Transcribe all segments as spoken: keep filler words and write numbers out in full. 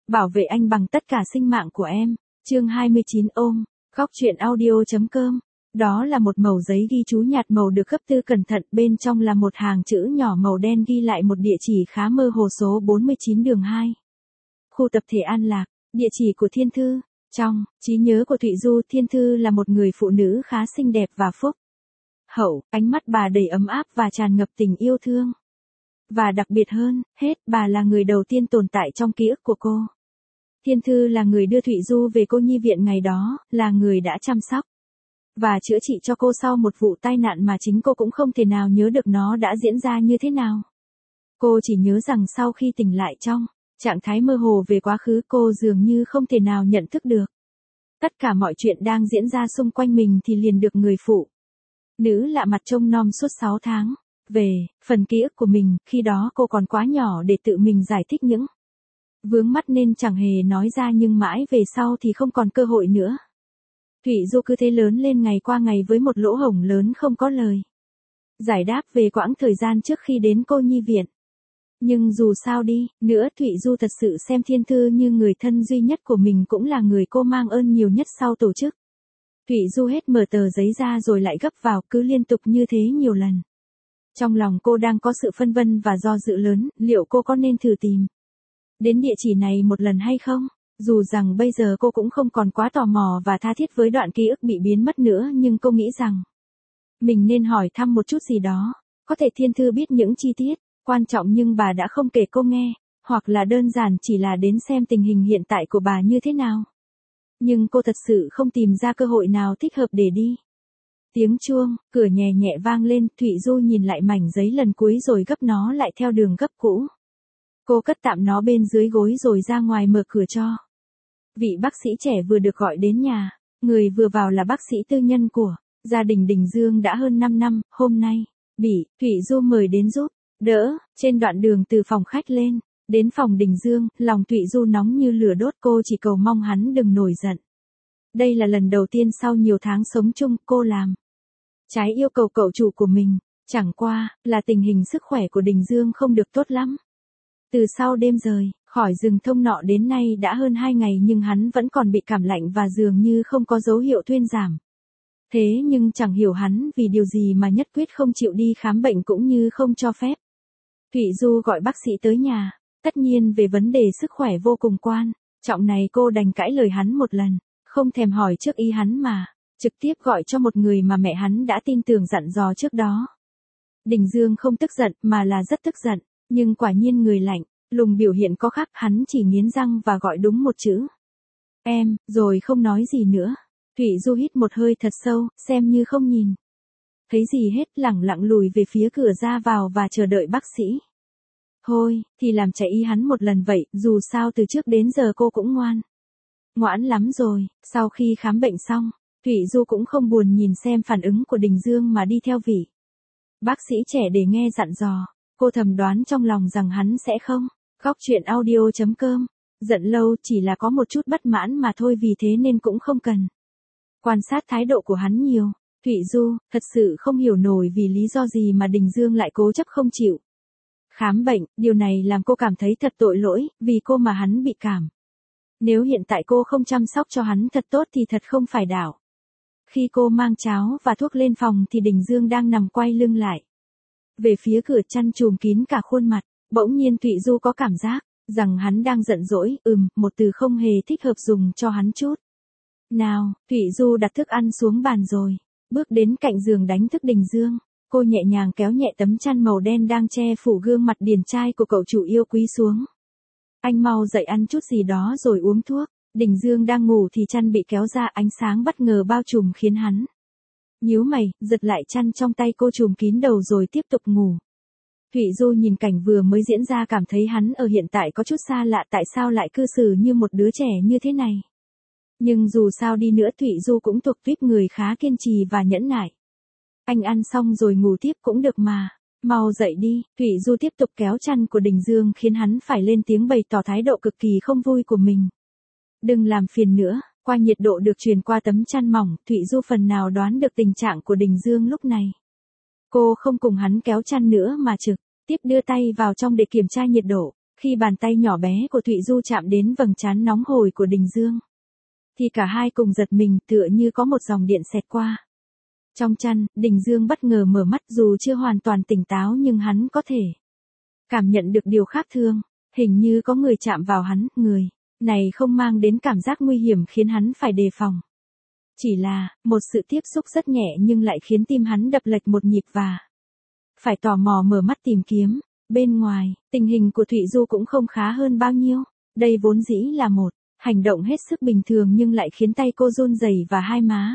Bảo vệ anh bằng tất cả sinh mạng của em. Chương hai mươi chín ôm. Góc truyện audio.com. Đó là một mẩu giấy ghi chú nhạt màu được gấp tư cẩn thận, bên trong là một hàng chữ nhỏ màu đen ghi lại một địa chỉ khá mơ hồ, số bốn mươi chín đường hai. Khu tập thể An Lạc, địa chỉ của Thiên Thư. Trong trí nhớ của Thụy Du, Thiên Thư là một người phụ nữ khá xinh đẹp và phúc hậu, ánh mắt bà đầy ấm áp và tràn ngập tình yêu thương. Và đặc biệt hơn hết, bà là người đầu tiên tồn tại trong ký ức của cô. Thiên Thư là người đưa Thụy Du về cô nhi viện ngày đó, là người đã chăm sóc và chữa trị cho cô sau một vụ tai nạn mà chính cô cũng không thể nào nhớ được nó đã diễn ra như thế nào. Cô chỉ nhớ rằng sau khi tỉnh lại trong trạng thái mơ hồ về quá khứ, cô dường như không thể nào nhận thức được tất cả mọi chuyện đang diễn ra xung quanh mình thì liền được người phụ nữ lạ mặt trông nom suốt sáu tháng. Về phần ký ức của mình, khi đó cô còn quá nhỏ để tự mình giải thích những vướng mắc nên chẳng hề nói ra, nhưng mãi về sau thì không còn cơ hội nữa. Thụy Du cứ thế lớn lên ngày qua ngày với một lỗ hổng lớn không có lời giải đáp về quãng thời gian trước khi đến cô nhi viện. Nhưng dù sao đi nữa, Thụy Du thật sự xem Thiên Thư như người thân duy nhất của mình, cũng là người cô mang ơn nhiều nhất sau tổ chức. Thụy Du hết mở tờ giấy ra rồi lại gấp vào, cứ liên tục như thế nhiều lần. Trong lòng cô đang có sự phân vân và do dự lớn, liệu cô có nên thử tìm đến địa chỉ này một lần hay không? Dù rằng bây giờ cô cũng không còn quá tò mò và tha thiết với đoạn ký ức bị biến mất nữa, nhưng cô nghĩ rằng mình nên hỏi thăm một chút gì đó. Có thể Thiên Thư biết những chi tiết quan trọng nhưng bà đã không kể cô nghe, hoặc là đơn giản chỉ là đến xem tình hình hiện tại của bà như thế nào. Nhưng cô thật sự không tìm ra cơ hội nào thích hợp để đi. Tiếng chuông cửa nhẹ nhẹ vang lên, Thụy Du nhìn lại mảnh giấy lần cuối rồi gấp nó lại theo đường gấp cũ. Cô cất tạm nó bên dưới gối rồi ra ngoài mở cửa cho vị bác sĩ trẻ vừa được gọi đến nhà. Người vừa vào là bác sĩ tư nhân của gia đình Đình Dương đã hơn năm năm, hôm nay bị Thụy Du mời đến giúp đỡ. Trên đoạn đường từ phòng khách lên đến phòng Đình Dương, lòng Thụy Du nóng như lửa đốt, cô chỉ cầu mong hắn đừng nổi giận. Đây là lần đầu tiên sau nhiều tháng sống chung cô làm trái yêu cầu cậu chủ của mình. Chẳng qua là tình hình sức khỏe của Đình Dương không được tốt lắm. Từ sau đêm rời khỏi rừng thông nọ đến nay đã hơn hai ngày, nhưng hắn vẫn còn bị cảm lạnh và dường như không có dấu hiệu thuyên giảm. Thế nhưng chẳng hiểu hắn vì điều gì mà nhất quyết không chịu đi khám bệnh cũng như không cho phép Thụy Du gọi bác sĩ tới nhà. Tất nhiên về vấn đề sức khỏe vô cùng quan trọng này, cô đành cãi lời hắn một lần, không thèm hỏi trước ý hắn mà trực tiếp gọi cho một người mà mẹ hắn đã tin tưởng dặn dò trước đó. Đình Dương không tức giận mà là rất tức giận, nhưng quả nhiên người lạnh lùng biểu hiện có khác, hắn chỉ nghiến răng và gọi đúng một chữ em, rồi không nói gì nữa. Thụy Du hít một hơi thật sâu, xem như không nhìn thấy gì hết, lẳng lặng lùi về phía cửa ra vào và chờ đợi bác sĩ. Thôi thì làm chạy ý hắn một lần vậy, dù sao từ trước đến giờ cô cũng ngoan ngoãn lắm rồi. Sau khi khám bệnh xong, Thụy Du cũng không buồn nhìn xem phản ứng của Đình Dương mà đi theo vị bác sĩ trẻ để nghe dặn dò. Cô thầm đoán trong lòng rằng hắn sẽ không. Góc truyện audio.com. Giận lâu, chỉ là có một chút bất mãn mà thôi, vì thế nên cũng không cần quan sát thái độ của hắn nhiều. Thụy Du thật sự không hiểu nổi vì lý do gì mà Đình Dương lại cố chấp không chịu khám bệnh. Điều này làm cô cảm thấy thật tội lỗi, vì cô mà hắn bị cảm. Nếu hiện tại cô không chăm sóc cho hắn thật tốt thì thật không phải đảo. Khi cô mang cháo và thuốc lên phòng thì Đình Dương đang nằm quay lưng lại về phía cửa, chăn trùm kín cả khuôn mặt. Bỗng nhiên Thụy Du có cảm giác rằng hắn đang giận dỗi, ừm, một từ không hề thích hợp dùng cho hắn chút nào. Thụy Du đặt thức ăn xuống bàn rồi bước đến cạnh giường đánh thức Đình Dương. Cô nhẹ nhàng kéo nhẹ tấm chăn màu đen đang che phủ gương mặt điển trai của cậu chủ yêu quý xuống. Anh mau dậy ăn chút gì đó rồi uống thuốc. Đình Dương đang ngủ thì chăn bị kéo ra, ánh sáng bất ngờ bao trùm khiến hắn nhíu mày, giật lại chăn trong tay cô trùm kín đầu rồi tiếp tục ngủ. Thụy Du nhìn cảnh vừa mới diễn ra cảm thấy hắn ở hiện tại có chút xa lạ, tại sao lại cư xử như một đứa trẻ như thế này. Nhưng dù sao đi nữa Thụy Du cũng thuộc tuýp người khá kiên trì và nhẫn nại. Anh ăn xong rồi ngủ tiếp cũng được mà. Mau dậy đi. Thụy Du tiếp tục kéo chăn của Đình Dương khiến hắn phải lên tiếng bày tỏ thái độ cực kỳ không vui của mình. Đừng làm phiền nữa. Qua nhiệt độ được truyền qua tấm chăn mỏng, Thụy Du phần nào đoán được tình trạng của Đình Dương lúc này. Cô không cùng hắn kéo chăn nữa mà trực tiếp đưa tay vào trong để kiểm tra nhiệt độ. Khi bàn tay nhỏ bé của Thụy Du chạm đến vầng trán nóng hổi của Đình Dương, thì cả hai cùng giật mình tựa như có một dòng điện xẹt qua. Trong chăn, Đình Dương bất ngờ mở mắt dù chưa hoàn toàn tỉnh táo nhưng hắn có thể cảm nhận được điều khác thường, hình như có người chạm vào hắn, người này không mang đến cảm giác nguy hiểm khiến hắn phải đề phòng. Chỉ là, một sự tiếp xúc rất nhẹ nhưng lại khiến tim hắn đập lệch một nhịp và phải tò mò mở mắt tìm kiếm. Bên ngoài, tình hình của Thụy Du cũng không khá hơn bao nhiêu. Đây vốn dĩ là một hành động hết sức bình thường nhưng lại khiến tay cô run rẩy và hai má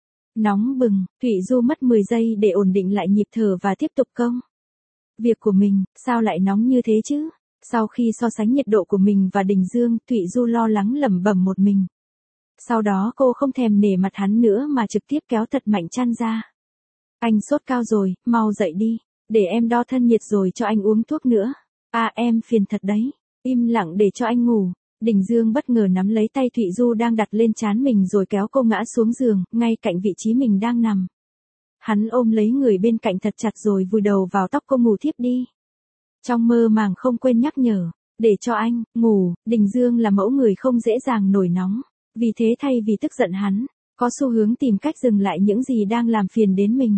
nóng bừng. Thụy Du mất mười giây để ổn định lại nhịp thở và tiếp tục công việc của mình. Sao lại nóng như thế chứ? Sau khi so sánh nhiệt độ của mình và Đình Dương, Thụy Du lo lắng lẩm bẩm một mình. Sau đó cô không thèm nể mặt hắn nữa mà trực tiếp kéo thật mạnh chăn ra. Anh sốt cao rồi, mau dậy đi. Để em đo thân nhiệt rồi cho anh uống thuốc nữa. À em phiền thật đấy. Im lặng để cho anh ngủ. Đình Dương bất ngờ nắm lấy tay Thụy Du đang đặt lên trán mình rồi kéo cô ngã xuống giường, ngay cạnh vị trí mình đang nằm. Hắn ôm lấy người bên cạnh thật chặt rồi vùi đầu vào tóc cô ngủ thiếp đi. Trong mơ màng không quên nhắc nhở, để cho anh ngủ. Đình Dương là mẫu người không dễ dàng nổi nóng. Vì thế thay vì tức giận hắn, có xu hướng tìm cách dừng lại những gì đang làm phiền đến mình.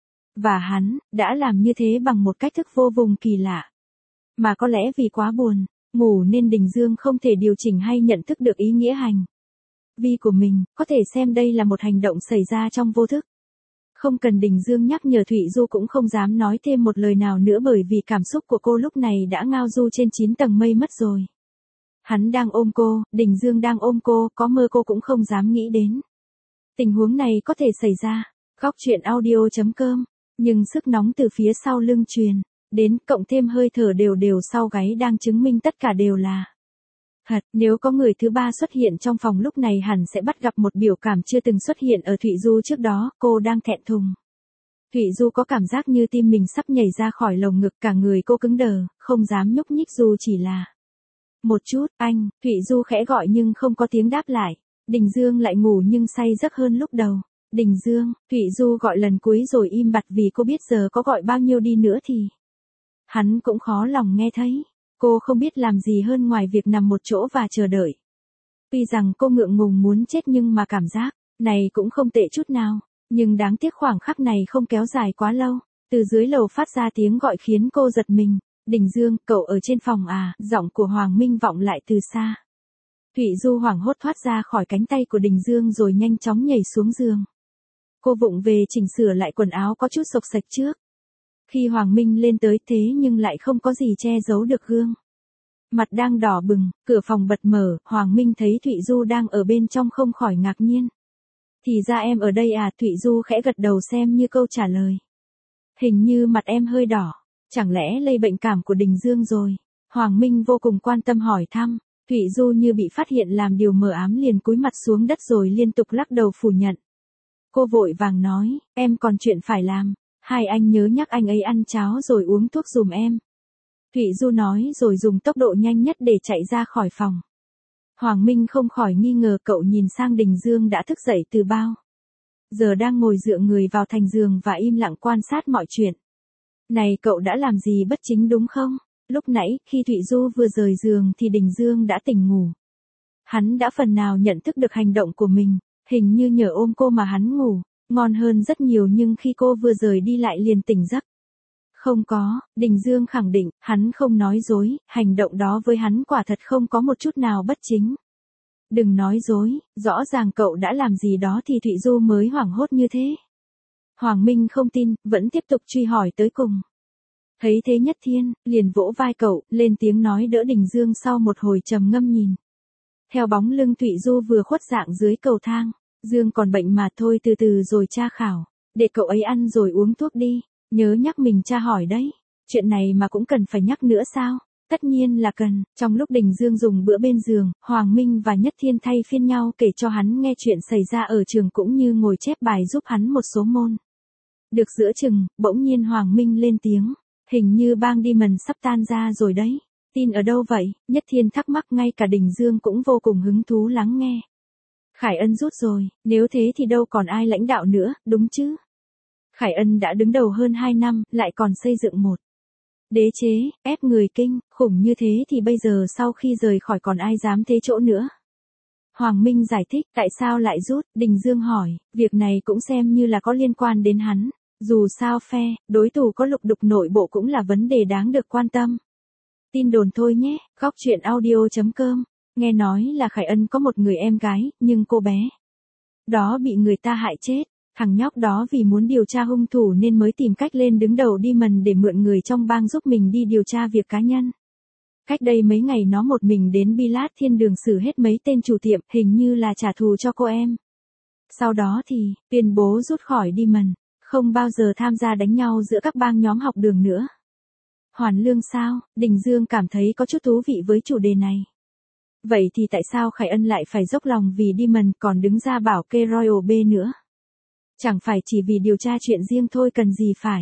Và hắn, đã làm như thế bằng một cách thức vô cùng kỳ lạ. Mà có lẽ vì quá buồn, ngủ nên Đình Dương không thể điều chỉnh hay nhận thức được ý nghĩa hành vi của mình, có thể xem đây là một hành động xảy ra trong vô thức. Không cần Đình Dương nhắc nhở Thụy Du cũng không dám nói thêm một lời nào nữa bởi vì cảm xúc của cô lúc này đã ngao du trên chín tầng mây mất rồi. Hắn đang ôm cô, Đình Dương đang ôm cô, có mơ cô cũng không dám nghĩ đến. Tình huống này có thể xảy ra. Góc truyện audio chấm com. Nhưng sức nóng từ phía sau lưng truyền đến, cộng thêm hơi thở đều đều sau gáy đang chứng minh tất cả đều là thật. Nếu có người thứ ba xuất hiện trong phòng lúc này hẳn sẽ bắt gặp một biểu cảm chưa từng xuất hiện ở Thụy Du trước đó, cô đang thẹn thùng. Thụy Du có cảm giác như tim mình sắp nhảy ra khỏi lồng ngực, cả người cô cứng đờ, không dám nhúc nhích dù chỉ là một chút. Anh, Thụy Du khẽ gọi nhưng không có tiếng đáp lại. Đình Dương lại ngủ nhưng say giấc hơn lúc đầu. Đình Dương, Thụy Du gọi lần cuối rồi im bặt vì cô biết giờ có gọi bao nhiêu đi nữa thì hắn cũng khó lòng nghe thấy. Cô không biết làm gì hơn ngoài việc nằm một chỗ và chờ đợi. Tuy rằng cô ngượng ngùng muốn chết nhưng mà cảm giác này cũng không tệ chút nào. Nhưng đáng tiếc khoảng khắc này không kéo dài quá lâu. Từ dưới lầu phát ra tiếng gọi khiến cô giật mình. Đình Dương, cậu ở trên phòng à? Giọng của Hoàng Minh vọng lại từ xa. Thụy Du hoảng hốt thoát ra khỏi cánh tay của Đình Dương rồi nhanh chóng nhảy xuống giường. Cô vụng về chỉnh sửa lại quần áo có chút xộc xạch trước. Khi Hoàng Minh lên tới thế nhưng lại không có gì che giấu được gương mặt đang đỏ bừng, cửa phòng bật mở, Hoàng Minh thấy Thụy Du đang ở bên trong không khỏi ngạc nhiên. Thì ra em ở đây à? Thụy Du khẽ gật đầu xem như câu trả lời. Hình như mặt em hơi đỏ, chẳng lẽ lây bệnh cảm của Đình Dương rồi? Hoàng Minh vô cùng quan tâm hỏi thăm. Thụy Du như bị phát hiện làm điều mờ ám liền cúi mặt xuống đất rồi liên tục lắc đầu phủ nhận. Cô vội vàng nói, em còn chuyện phải làm. Hai anh nhớ nhắc anh ấy ăn cháo rồi uống thuốc giùm em. Thụy Du nói rồi dùng tốc độ nhanh nhất để chạy ra khỏi phòng. Hoàng Minh không khỏi nghi ngờ, cậu nhìn sang Đình Dương đã thức dậy từ bao giờ đang ngồi dựa người vào thành giường và im lặng quan sát mọi chuyện. Này cậu đã làm gì bất chính đúng không? Lúc nãy, khi Thụy Du vừa rời giường thì Đình Dương đã tỉnh ngủ. Hắn đã phần nào nhận thức được hành động của mình, hình như nhờ ôm cô mà hắn ngủ ngon hơn rất nhiều nhưng khi cô vừa rời đi lại liền tỉnh giấc. Không có, Đình Dương khẳng định, hắn không nói dối, hành động đó với hắn quả thật không có một chút nào bất chính. Đừng nói dối, rõ ràng cậu đã làm gì đó thì Thụy Du mới hoảng hốt như thế. Hoàng Minh không tin, vẫn tiếp tục truy hỏi tới cùng. Thấy thế Nhất Thiên, liền vỗ vai cậu, lên tiếng nói đỡ Đình Dương sau một hồi trầm ngâm nhìn. Theo bóng lưng Thụy Du vừa khuất dạng dưới cầu thang. Dương còn bệnh mà thôi từ từ rồi tra khảo. Để cậu ấy ăn rồi uống thuốc đi. Nhớ nhắc mình tra hỏi đấy. Chuyện này mà cũng cần phải nhắc nữa sao? Tất nhiên là cần. Trong lúc Đình Dương dùng bữa bên giường, Hoàng Minh và Nhất Thiên thay phiên nhau kể cho hắn nghe chuyện xảy ra ở trường cũng như ngồi chép bài giúp hắn một số môn. Được giữa chừng, bỗng nhiên Hoàng Minh lên tiếng. Hình như bang Demon sắp tan ra rồi đấy. Tin ở đâu vậy? Nhất Thiên thắc mắc, ngay cả Đình Dương cũng vô cùng hứng thú lắng nghe. Khải Ân rút rồi, nếu thế thì đâu còn ai lãnh đạo nữa, đúng chứ? Khải Ân đã đứng đầu hơn hai năm, lại còn xây dựng một Đế chế, ép người kinh, khủng như thế thì bây giờ sau khi rời khỏi còn ai dám thế chỗ nữa. Hoàng Minh giải thích, tại sao lại rút, Đình Dương hỏi, việc này cũng xem như là có liên quan đến hắn. Dù sao phe, đối thủ có lục đục nội bộ cũng là vấn đề đáng được quan tâm. Tin đồn thôi nhé, góc chuyện audio chấm com. Nghe nói là Khải Ân có một người em gái, nhưng cô bé đó bị người ta hại chết. Thằng nhóc đó vì muốn điều tra hung thủ nên mới tìm cách lên đứng đầu Demon để mượn người trong bang giúp mình đi điều tra việc cá nhân. Cách đây mấy ngày nó một mình đến Bilad Thiên Đường xử hết mấy tên chủ tiệm, hình như là trả thù cho cô em. Sau đó thì, tuyên bố rút khỏi Demon, không bao giờ tham gia đánh nhau giữa các bang nhóm học đường nữa. Hoàn lương sao? Đình Dương cảm thấy có chút thú vị với chủ đề này. Vậy thì tại sao Khải Ân lại phải dốc lòng vì Demon còn đứng ra bảo kê Royal B nữa? Chẳng phải chỉ vì điều tra chuyện riêng thôi cần gì phải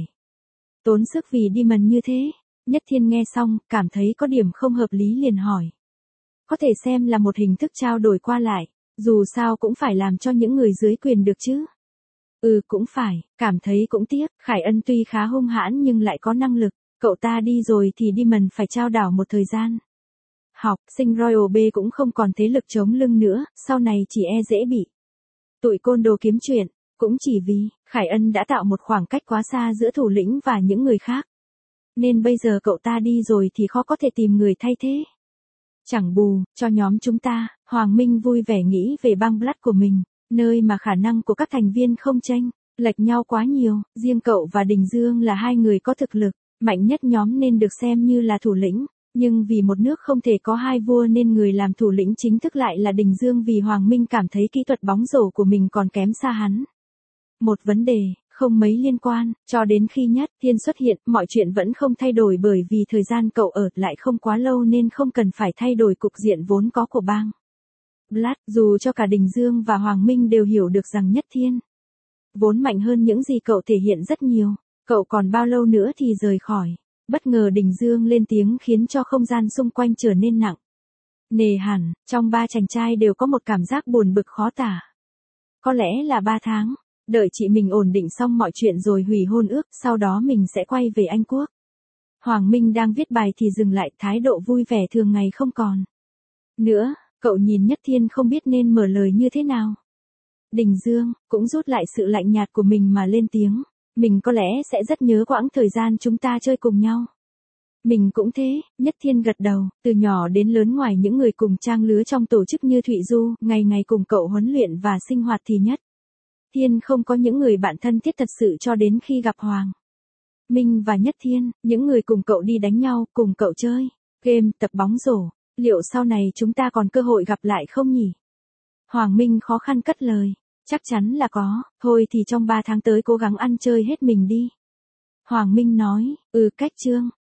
tốn sức vì Demon như thế. Nhất Thiên nghe xong, cảm thấy có điểm không hợp lý liền hỏi. Có thể xem là một hình thức trao đổi qua lại, dù sao cũng phải làm cho những người dưới quyền được chứ. Ừ cũng phải, cảm thấy cũng tiếc, Khải Ân tuy khá hung hãn nhưng lại có năng lực, cậu ta đi rồi thì Demon phải trao đảo một thời gian. Học sinh Royal B cũng không còn thế lực chống lưng nữa, sau này chỉ e dễ bị tụi côn đồ kiếm chuyện, cũng chỉ vì Khải Ân đã tạo một khoảng cách quá xa giữa thủ lĩnh và những người khác. Nên bây giờ cậu ta đi rồi thì khó có thể tìm người thay thế. Chẳng bù, cho nhóm chúng ta, Hoàng Minh vui vẻ nghĩ về bang Blood của mình, nơi mà khả năng của các thành viên không chênh lệch nhau quá nhiều, riêng cậu và Đình Dương là hai người có thực lực mạnh nhất nhóm nên được xem như là thủ lĩnh, nhưng vì một nước không thể có hai vua nên người làm thủ lĩnh chính thức lại là Đình Dương vì Hoàng Minh cảm thấy kỹ thuật bóng rổ của mình còn kém xa hắn. Một vấn đề, không mấy liên quan, cho đến khi Nhất Thiên xuất hiện, mọi chuyện vẫn không thay đổi bởi vì thời gian cậu ở lại không quá lâu nên không cần phải thay đổi cục diện vốn có của bang Blood, dù cho cả Đình Dương và Hoàng Minh đều hiểu được rằng Nhất Thiên vốn mạnh hơn những gì cậu thể hiện rất nhiều, cậu còn bao lâu nữa thì rời khỏi. Bất ngờ Đình Dương lên tiếng khiến cho không gian xung quanh trở nên nặng nề hẳn, trong ba chàng trai đều có một cảm giác buồn bực khó tả. Có lẽ là ba tháng. Đợi chị mình ổn định xong mọi chuyện rồi hủy hôn ước, sau đó mình sẽ quay về Anh Quốc. Hoàng Minh đang viết bài thì dừng lại, thái độ vui vẻ thường ngày không còn nữa, cậu nhìn Nhất Thiên không biết nên mở lời như thế nào. Đình Dương cũng rút lại sự lạnh nhạt của mình mà lên tiếng, mình có lẽ sẽ rất nhớ quãng thời gian chúng ta chơi cùng nhau. Mình cũng thế, Nhất Thiên gật đầu, từ nhỏ đến lớn ngoài những người cùng trang lứa trong tổ chức như Thụy Du, ngày ngày cùng cậu huấn luyện và sinh hoạt thì Nhất Thiên không có những người bạn thân thiết thật sự cho đến khi gặp Hoàng Minh và Nhất Thiên, những người cùng cậu đi đánh nhau, cùng cậu chơi game, tập bóng rổ. Liệu sau này chúng ta còn cơ hội gặp lại không nhỉ? Hoàng Minh khó khăn cất lời, chắc chắn là có, thôi thì trong ba tháng tới cố gắng ăn chơi hết mình đi. Hoàng Minh nói, ừ cách chương.